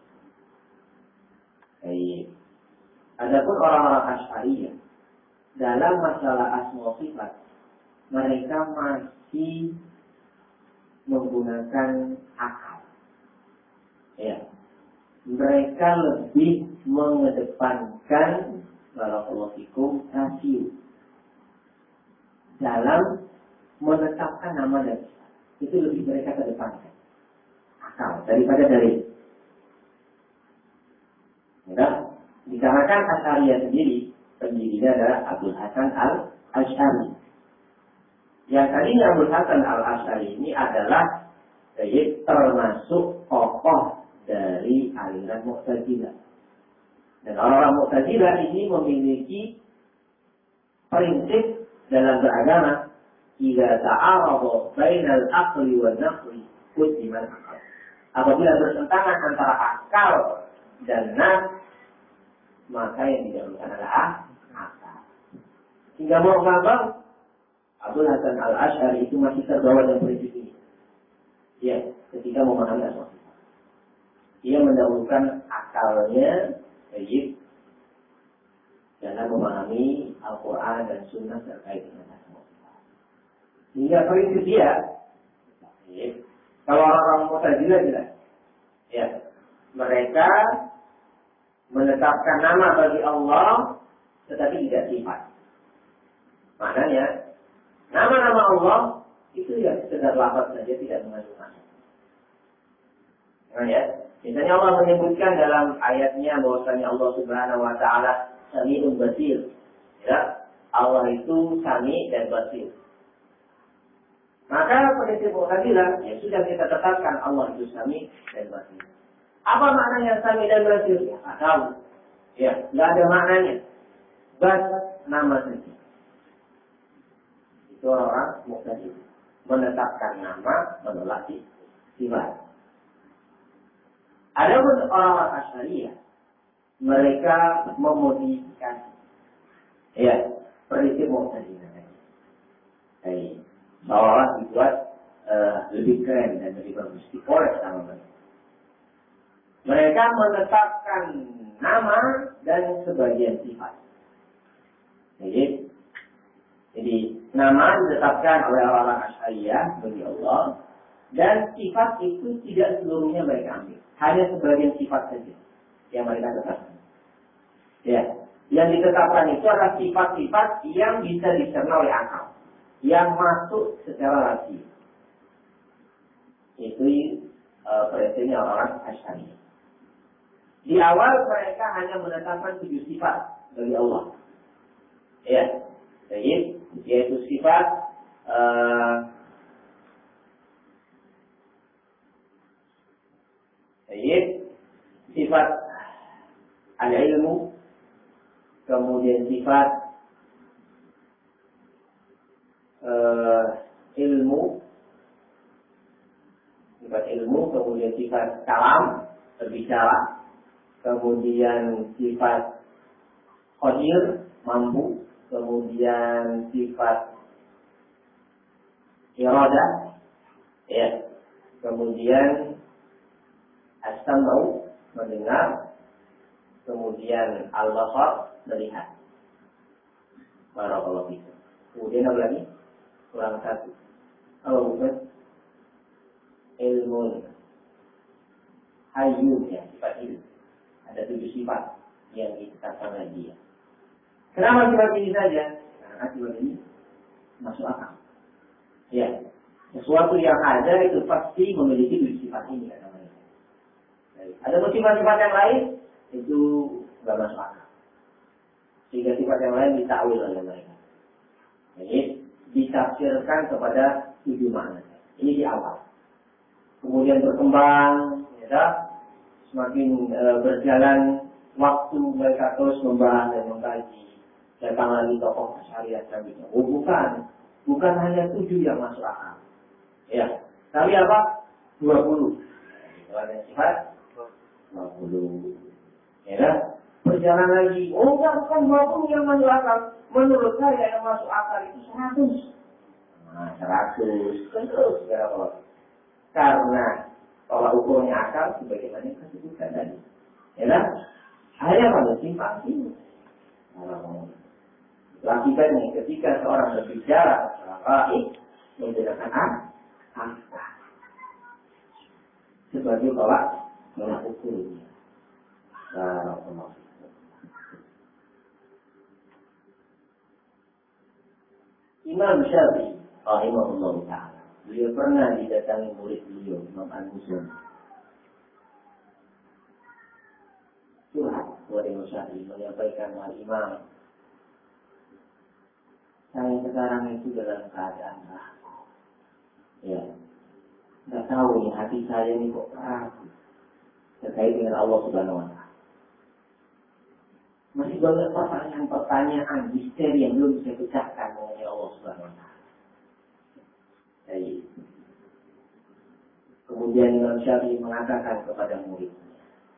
Kayyif. Adapun orang-orang Asy'ariyah dalam masalah asma sifat, mereka masih menggunakan akal. Ya. Mereka lebih mengedepankan barakallahu fikum rasio dalam menetapkan nama dan sifat. Itu lebih mereka kedepankan akal daripada dalil. Ya. Dikarenakan Asy'ariyah sendiri pendirinya adalah Abdul Hasan al-Asy'ari. Yang tadinya Abdul Hasan al-Asy'ari ini adalah yaitu termasuk tokoh dari aliran Mu'tazilah. Dan orang-orang Mu'tazilah ini memiliki prinsip dalam beragama, idza ta'arada bainal aqli wan naqli quddimal aql. Apabila bertentangan antara akal dan nas, maka yang didahulukan adalah akal. Sehingga mau nggak mau Abdul Hasan al-Asy'ari itu masih terbawa dengan prinsip ini. Ya, ketika memahami asma sifat, dia mendahulukan akalnya, baik, dalam memahami Al-Quran dan Sunnah terkait dengan asma sifat. Sehingga prinsip dia, ya, kalau orang-orang Mu'tazilah jelas, ya, mereka menetapkan nama bagi Allah, tetapi tidak sifat. Maknanya nama-nama Allah itu ya sekedar lafaz saja, tidak mengandung makna. Nah, ya, misalnya Allah menyebutkan dalam ayatnya bahwasanya Allah Subhanahu Wa Taala Sami'un Basir. Ya, Allah itu Sami dan Basir. Maka prinsip Mu'tazilah ya sudah kita tetapkan Allah itu Sami dan Basir. Apa maknanya Sami dan Basir? Ya, nggak tahu. Ya, nggak ada maknanya. Bas nama saja. Itu orang Mu'tazilah menetapkan nama, menolak sifat. Adapun orang-orang Asy'ariyah, mereka memodifikasi. Ya, prinsip Mu'tazilah. Baik. Seolah dibuat uh, lebih keren dan lebih bagus, dipoles sama mereka. Mereka menetapkan nama dan sebagian sifat. Jadi, jadi nama ditetapkan oleh orang Asy'ariyah bagi Allah, dan sifat itu tidak seluruhnya mereka ambil, hanya sebagian sifat saja yang mereka tetapkan. Ya, yang ditetapkan itu adalah sifat-sifat yang bisa dicerna oleh akal, yang masuk secara rasio. Itu uh, prinsipnya orang Asy'ariyah. Di awal mereka hanya menetapkan tujuh sifat bagi Allah. Ya, jadi yaitu sifat uh, jadi sifat al-ilmu, kemudian sifat Uh, ilmu, sifat ilmu, kemudian sifat kalam, berbicara, kemudian sifat qadir, mampu, kemudian sifat iradah, ya, kemudian as-sam'u, mendengar, kemudian al-basar, melihat. Barakallahu fikum. Kemudian apa lagi? Kurang satu. Apa bukan? Ilmu. Hayyu, ya, sifat ilmu. Ada tujuh sifat yang ditetapkan oleh dia. Kenapa sifat ini saja? Karena sifat ini masuk akal. Ya, sesuatu yang ada itu pasti memiliki tujuh sifat ini, kata mereka. Ada sifat-sifat yang lain itu nggak masuk akal. Sehingga sifat yang lain ditakwil oleh mereka. Jadi ditafsirkan kepada tujuh makna. Ini di awal. Kemudian berkembang, ya, semakin e, berjalan waktu mereka terus membahas dan mengkaji. Datang lagi tokoh syariat selanjutnya. Oh, bukan, bukan hanya tujuh yang masuk akal. Ya, tapi apa? Dua puluh. Ada sifat dua puluh. Ya, berjalan lagi. Oh, bukan dua puluh yang masuk akal. Menurut saya yang masuk akal itu seratus. Nah, seratus. Terus, ya Allah. Karena kalau ukurnya akal, sebagaimana yang saya sebutkan tadi. Ya kan? Hanya pada simpang sini. Lakikannya ketika seorang berbicara masalah gaib, menggunakan akal sebagai tolak tolak ukurnya. Barakallahu. Imam Syafi'i rahimahullah ta'ala, beliau pernah didatangi murid beliau, Imam Al-Muzani. Curhat kepada Imam Syafi'i, menyampaikan, wahai Imam, saya sekarang itu dalam keadaan ragu. Ya, nggak tahu nih hati saya ini kok ragu terkait dengan Allah Subhanahu Wa Taala. Masih banyak pertanyaan-pertanyaan misteri yang belum saya pecahkan mengenai Allah Subhanahu Wa Taala. Jadi, kemudian Imam Syafi'i mengatakan kepada muridnya,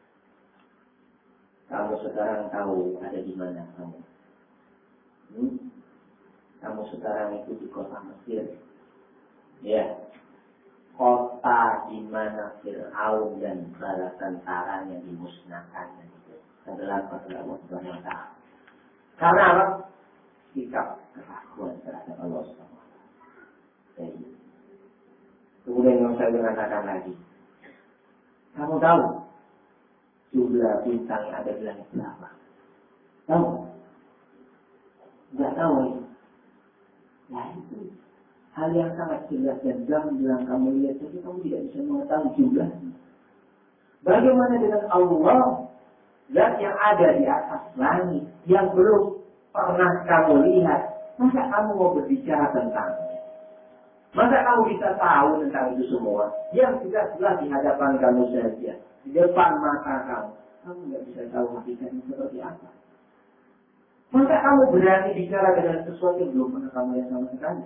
kamu sekarang tahu ada di mana kamu? Hmm? Kamu sekarang itu di kota Mesir, ya, kota di mana Fir'aun dan bala tentaranya dimusnahkan. Adalah pada Allah Subhanahu Wa Taala. Karena apa? Sikap keraguan terhadap Allah Subhanahu Wa Taala. Kemudian yang saya mengatakan lagi, kamu tahu jumlah bintang yang ada di langit berapa? Tahu? Tidak tahu ini. Ya itu hal yang sangat jelas dan gamblang kamu lihat, tapi kamu tidak bisa mengetahui jumlahnya. Bagaimana dengan Allah, zat yang ada di atas langit, yang belum pernah kamu lihat? Masa kamu mau berbicara tentangnya? Masa kamu bisa tahu tentang itu semua? Yang jelas-jelas di hadapan kamu saja, di depan mata kamu, kamu tidak bisa tahu hakikatnya seperti apa. Masa kamu berani bicara dengan sesuatu yang belum pernah kamu lihat sama sekali?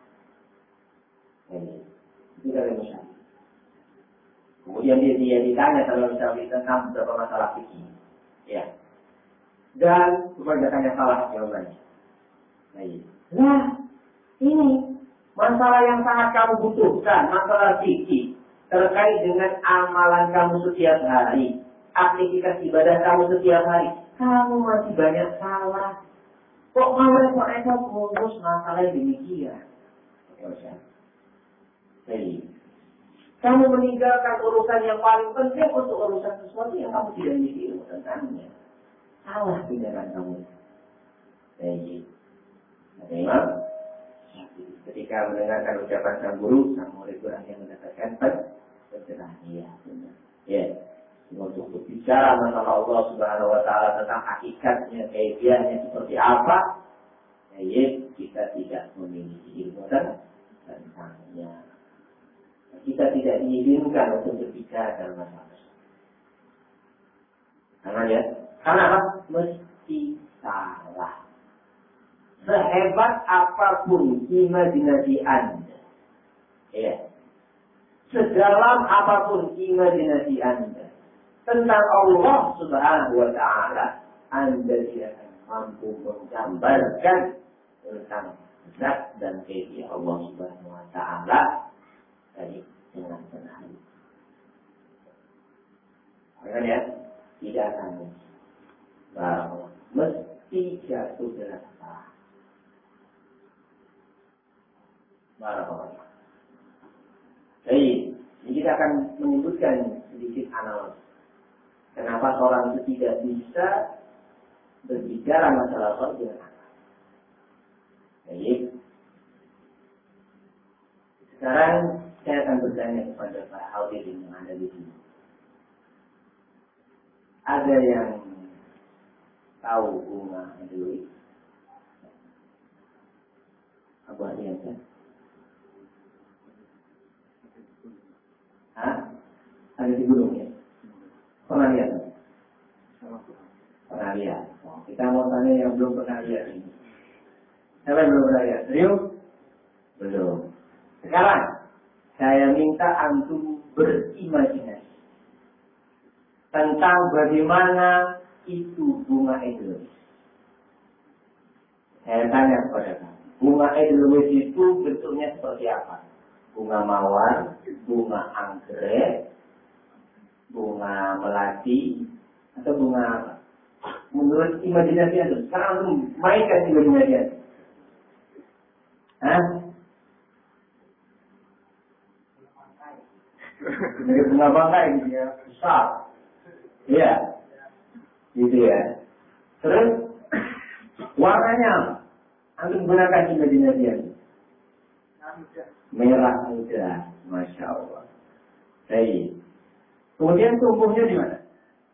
Ini, itu dari masalah. Kemudian dia, dia ditanya kalau misalnya tentang beberapa masalah fikih, ya. Dan kebanyakannya salah jawabannya. Nah, ini masalah yang sangat kamu butuhkan, masalah fikih terkait dengan amalan kamu setiap hari, aktivitas ibadah kamu setiap hari. Kamu masih banyak salah. Kok mereka mengurus masalah yang demikian? Jadi, kamu meninggalkan urusan yang paling penting untuk urusan sesuatu yang kamu tidak memiliki ilmu tentangnya. Salah tindakan kamu. Jadi, memang ketika mendengarkan ucapan sang guru, sang murid yang mendapatkan pencerahan. Iya, benar. Ya, untuk berbicara masalah Allah Subhanahu Wa Taala tentang hakikatnya, kaifiahnya seperti apa, ya, kita tidak memiliki ilmu tentangnya. Kita tidak diizinkan untuk berbicara dalam masalah tersebut. Karena ya, karena apa? Mesti salah. Sehebat apapun imajinasi Anda, ya, sedalam apapun imajinasi Anda tentang Allah Subhanahu Wa Taala, Anda tidak akan mampu menggambarkan tentang zat dan kaifiah Allah Subhanahu Wa Taala dari dengan benar. Makanya ya, tidak akan bahwa mesti jatuh dalam salah. Barakallah. Jadi, kita akan menyebutkan sedikit analogi. Kenapa seorang itu tidak bisa berbicara masalah Allah dengan akal. Jadi, sekarang saya akan bertanya kepada para hadirin yang ada di sini. Ada yang tahu bunga edelweiss? Abu Hadian kan? Hah? Ada di gunung ya? Pernah lihat? Pernah lihat. Oh, kita mau tanya yang belum pernah lihat ini. Siapa yang belum pernah lihat? Serius? Belum. Sekarang saya minta antum berimajinasi tentang bagaimana itu bunga edelweiss. Saya tanya kepada kamu, bunga edelweiss itu bentuknya seperti apa? Bunga mawar, bunga anggrek, bunga melati, atau bunga apa? Menurut imajinasi Anda, sekarang antum mainkan imajinasi Anda. Hah? Dari bunga bangkai gitu ya, besar. Iya. Gitu ya. Terus warnanya apa? Antum gunakan imajinasi Anda. Merah muda, Masya Allah. Baik. Kemudian tumbuhnya di mana?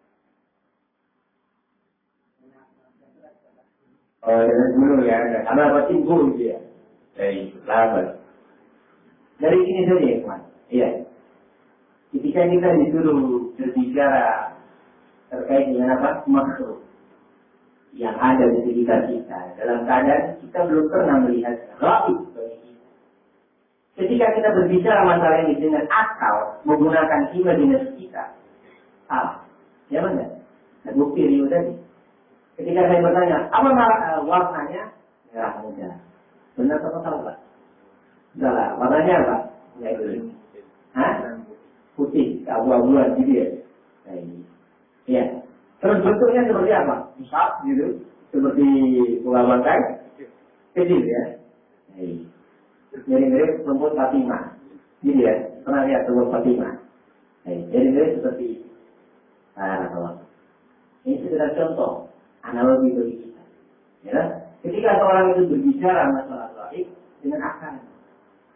Oh, dari gunung ya, karena apa tumbuh dia? Baik, selamat. Dari sini saja ya, kawan. Iya. Ketika kita disuruh berbicara terkait dengan apa? Makhluk yang ada di sekitar kita, dalam keadaan kita belum pernah melihat gaib bagi kita. Ketika kita berbicara masalah ini dengan akal, menggunakan imajinasi kita, salah. Ya benar. Dan bukti Rio tadi. Ketika saya bertanya, apa uh, warnanya? Merah muda. Benar atau salah? Salah. Warnanya apa? Ya itu. Hah? Putih, abu-abuan gitu ya. Nah, ini. Ya. Terus bentuknya seperti apa? Besar gitu, seperti bunga bangkai, kecil ya. Nah, ini. Jadi mirip rumput Fatimah, gitu ya. Pernah lihat rumput Fatimah? Nah, jadi mirip seperti ah, ini sekedar contoh analogi bagi kita. Ya, ketika seorang itu berbicara masalah gaib dengan akal,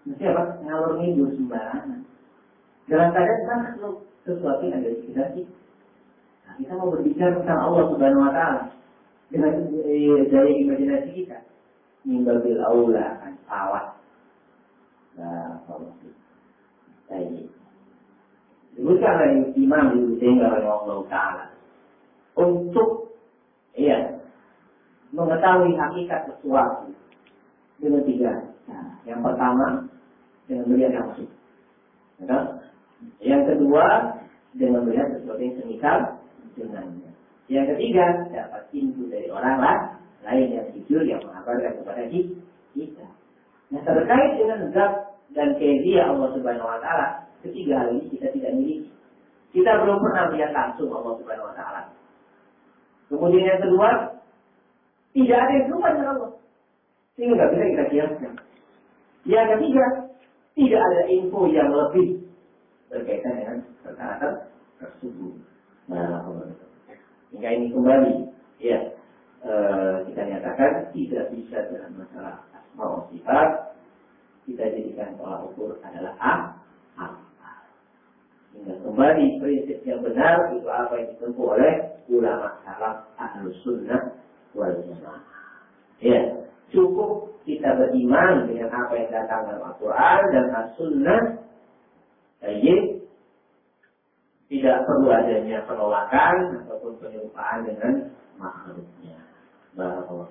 Mesti apa? Ngalur ngidul sembarangan. Dalam keadaan kita makhluk sesuatu yang ada di sekitar kita. Nah, kita mau berbicara tentang Allah Subhanahu Wa Taala dengan eh, dari imajinasi kita. Mimbabil aula akan salah. Nah, kalau ini disebutkan oleh Imam Ibnu Taimiyah rahimahullah taala untuk iya mengetahui hakikat sesuatu dengan tiga cara. Yang pertama dengan melihat langsung, ya? Yang kedua dengan melihat sesuatu yang semisal dengannya. Yang ketiga dapat info dari orang lain yang jujur yang mengabarkan kepada kita. Nah, terkait dengan zat dan kedia Allah Subhanahu Wa Taala, ketiga hal ini kita tidak miliki. Kita belum pernah melihat langsung Allah Subhanahu Wa Taala. Kemudian yang kedua, tidak ada yang serupa dengan Allah, sehingga tidak bisa kita kiaskan. Yang ketiga, tidak ada info yang lebih berkaitan dengan perkara tersebut. Nah, hingga ini kembali, ya e, kita nyatakan tidak bisa dalam masalah asma wa sifat kita jadikan tolak ukur adalah A. A. Hingga kembali prinsip yang benar itu apa yang ditempuh oleh ulama salaf ahlus sunnah wal jamaah. Ya, cukup kita beriman dengan apa yang datang dalam Al-Quran dan As-Sunnah. Jadi tidak perlu adanya penolakan ataupun penyerupaan dengan makhluknya. Barakallahu.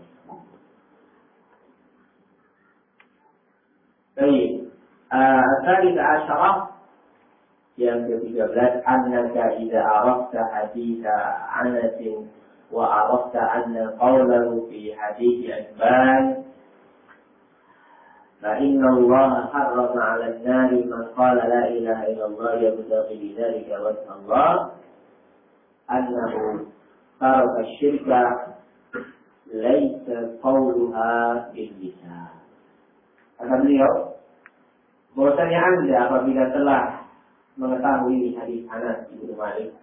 Baik, tadi ke asyarah yang ketiga belas, annaka idza arafta haditha anasin wa arafta anna qawlahu fi hadithi Ibban fa inna Allah harrama 'ala an-nari man qala la ilaha illallah yabtaghi bidzalika wajha Allah annahu taraka asy-syirka laysa qawluha bil lisan. Kata beliau, bahwasanya Anda apabila telah mengetahui hadis Anas Ibnu Malik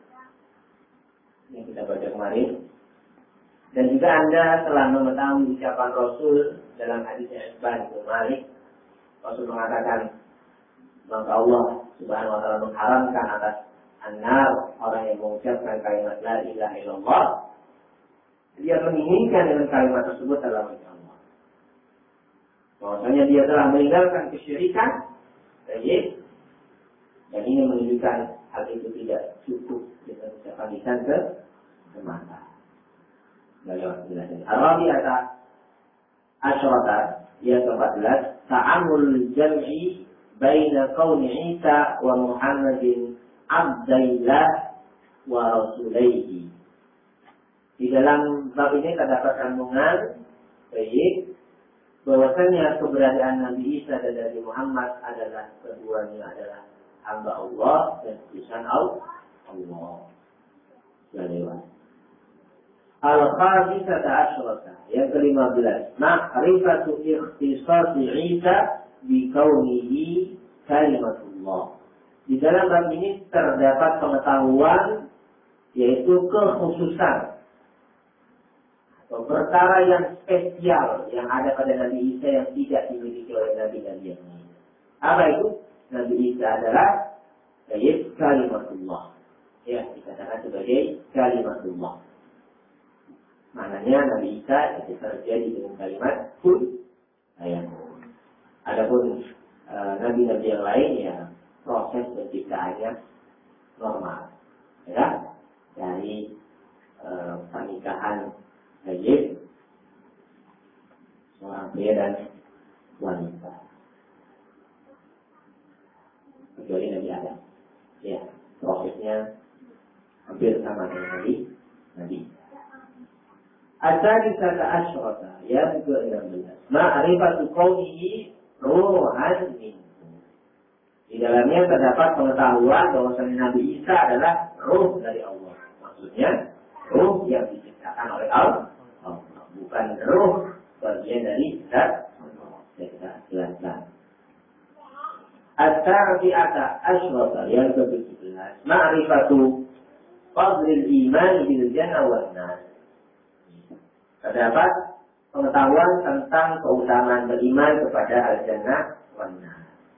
yang kita baca kemarin, dan juga Anda telah mengetahui ucapan Rasul dalam hadisnya Ibban Ibnu Malik, Rasul mengatakan, maka Allah Subhanahu Wa Taala mengharamkan atas an-nar orang yang mengucapkan kalimat la ilaha illallah, dia menginginkan dengan kalimat tersebut dalam wajah Allah. Bahwasanya dia telah meninggalkan kesyirikan, baik, dan ini menunjukkan hal itu tidak cukup dengan ucapan lisan ke semata. Beliau jelaskan. Al-Rabi'ata Asyrata yang keempat belas, ta'amul jam'i baina qauli Isa wa Muhammadin abdillah wa rasulaihi. Di dalam bab ini terdapat kandungan baik bahwasanya keberadaan Nabi Isa dan Nabi Muhammad adalah keduanya adalah hamba Allah dan utusan Allah. Jalan. Al-Khamisata Asyrata yang kelima belas, ma'rifatu ikhtisasi Isa bi kaunihi kalimatullah. Di dalam bab ini terdapat pengetahuan yaitu kekhususan atau perkara yang spesial yang ada pada Nabi Isa yang tidak dimiliki oleh Nabi-Nabi yang lain. Apa itu? Nabi Isa adalah yaitu kalimatullah. Ya, dikatakan sebagai kalimatullah. Maknanya Nabi Isa itu terjadi dengan kalimat kun fayakun. Adapun e, nabi-nabi yang lain ya proses penciptaannya normal, ya, dari e, pernikahan baik seorang pria dan wanita, kecuali Nabi Adam. Ya, prosesnya hampir sama dengan Nabi Nabi. As-sadisata asyrata yang ke-enam belas, ma'rifatu qawlihi ruhan minhu. Di dalamnya terdapat pengetahuan bahwasanya Nabi Isa adalah ruh dari Allah. Maksudnya ruh yang diciptakan oleh Allah, bukan ruh bagian dari zat Allah. Kita jelaskan. At-tabi'ata asyrata yang ke-tujuh belas, ma'rifatu fadlil iman bil jannah wan nar. Terdapat pengetahuan tentang keutamaan beriman kepada al-jannah wan nar.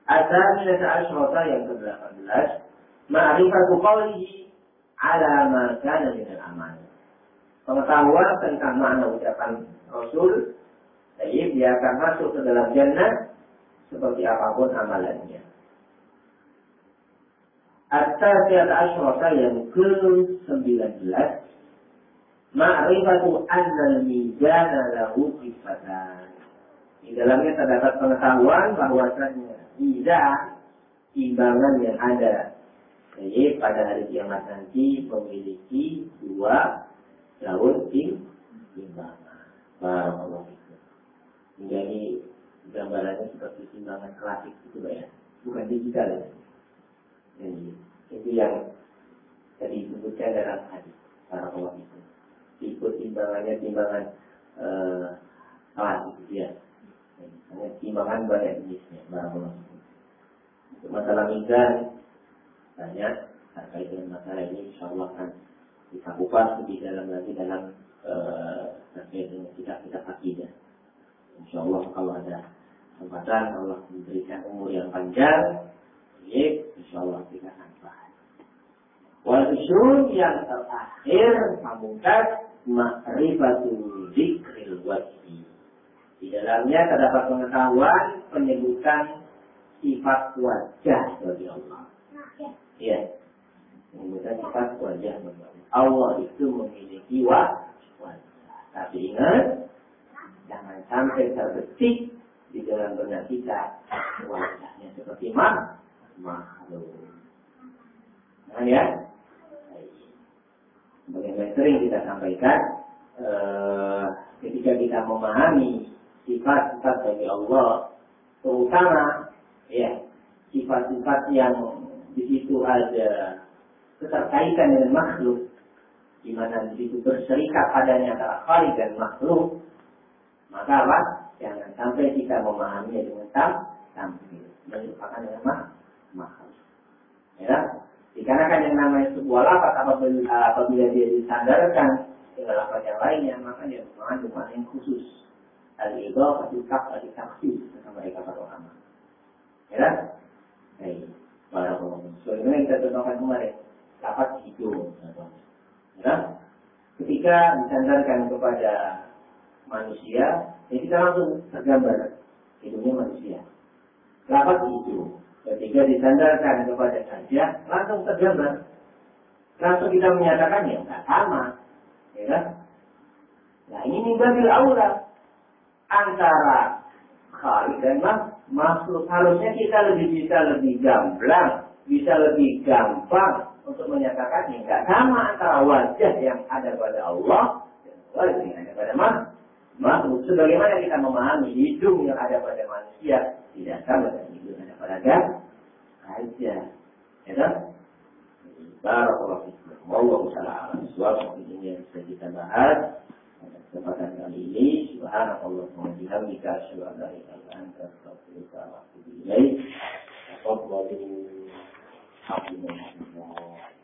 At-thaminata asyrata yang ke-delapan belas, ma'rifatu qawlihi ala ma kana min al-amal. Pengetahuan tentang makna ucapan Rasul, jadi dia akan masuk ke dalam jannah seperti apapun amalannya. At-tasi'ata asyrata yang ke-sembilan belas, ma'rifatu anna al-mizana lahu sifatan. Di dalamnya terdapat pengetahuan bahwasanya mizan, timbangan yang ada jadi pada hari kiamat nanti memiliki dua daun timbangan. Barakallahu fikum. Menjadi gambarannya seperti timbangan klasik itu ya, bukan digital ya. Jadi itu yang tadi disebutkan dalam hadis. Barakallahu fikum. Ikut timbangannya timbangan eh, klasik itu ya. Hanya timbangan banyak jenisnya. Barakallahu fikum. Untuk masalah mizan banyak terkait dengan masalah ini, insyaallah akan kita kupas lebih dalam lagi dalam uh, terkait dengan kitab-kitab akidah. Insyaallah kalau ada kesempatan Allah memberikan umur yang panjang, ya insyaallah kita akan bahas. Wal usul yang terakhir pamungkas ma'rifatu dzikril wajhi. Di dalamnya terdapat pengetahuan penyebutan sifat wajah bagi Allah. Ya, menunjukkan sifat wajah Allah itu memiliki wajah. Tapi ingat, jangan sampai terbetik di dalam benak kita wajahnya seperti makhluk. Nah ya, bagaimana sering kita sampaikan, eh, ketika kita memahami sifat-sifat bagi Allah, terutama ya sifat-sifat yang di situ ada keterkaitan dengan makhluk, di mana di situ berserikat padanya antara khaliq dan makhluk, maka apa? Jangan sampai kita memahaminya dengan tam tampil, melupakan dengan makhluk. Ya, dikarenakan yang namanya sebuah lafaz apabila, apabila dia disandarkan dengan lafaz yang lainnya, maka dia mengandung makna yang khusus. Al-idhafah al-kaf al-takhsis kata mereka para ulama. Ya, baik. Barakallahu. Sebagaimana kita contohkan kemarin, lafaz hidung. Ya, ketika disandarkan kepada manusia, ya kita langsung tergambar hidungnya manusia. Lafaz hidung. Ketika disandarkan kepada saja, langsung tergambar. Langsung kita menyatakan ya nggak sama, ya kan? Nah ini babil aula antara khaliq dan makhluk. Harusnya kita lebih bisa lebih gamblang, bisa lebih gampang untuk menyatakan yang nggak sama antara wajah yang ada pada Allah dan wajah yang ada pada makhluk. Sebagaimana kita memahami hidung yang ada pada manusia tidak sama dengan hidung yang ada pada gajah, ya kan? Barakallahu fikum. Wallahu ta'ala a'lam. Suatu ini yang bisa kita bahas pada kesempatan kali ini. Subhanallah wa bihamdika asyhadu an la ilaha illa anta astaghfiruka wa atubu ilaik. Tafadhalu. Alhamdulillah.